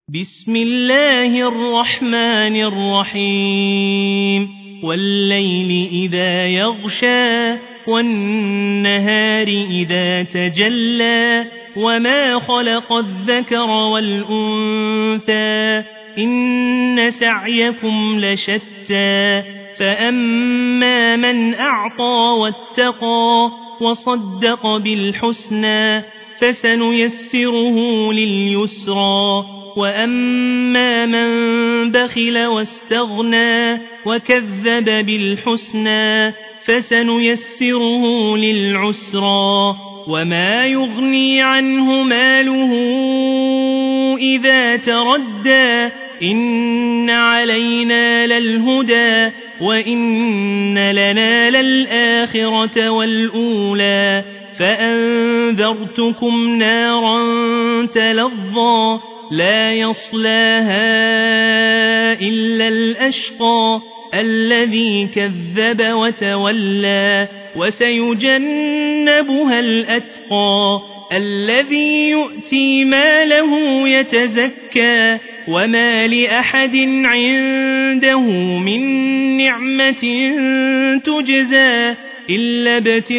بسم الله الرحمن الرحيم والليل إذا يغشى والنهار إذا تجلى وما خلق الذكر والأنثى إن سعيكم لشتى فأما من أعطى واتقى وصدق بالحسنى فسنيسره لليسرى وأما من بخل واستغنى وكذب بالحسنى فسنيسره للعسرى وما يغني عنه ماله إذا تردى إن علينا للهدى وإن لنا للآخرة والأولى فأنذرتكم نارا تلظى لا يصلاها إلا الأشقى الذي كذب وتولى وسيجنبها الأتقى الذي يؤتي ماله يتزكى وما لأحد عنده من نعمة تجزى إلا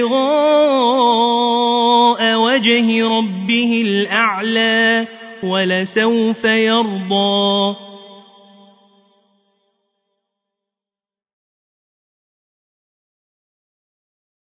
ابتغاء وجه ربه الأعلى ولسوف يرضى.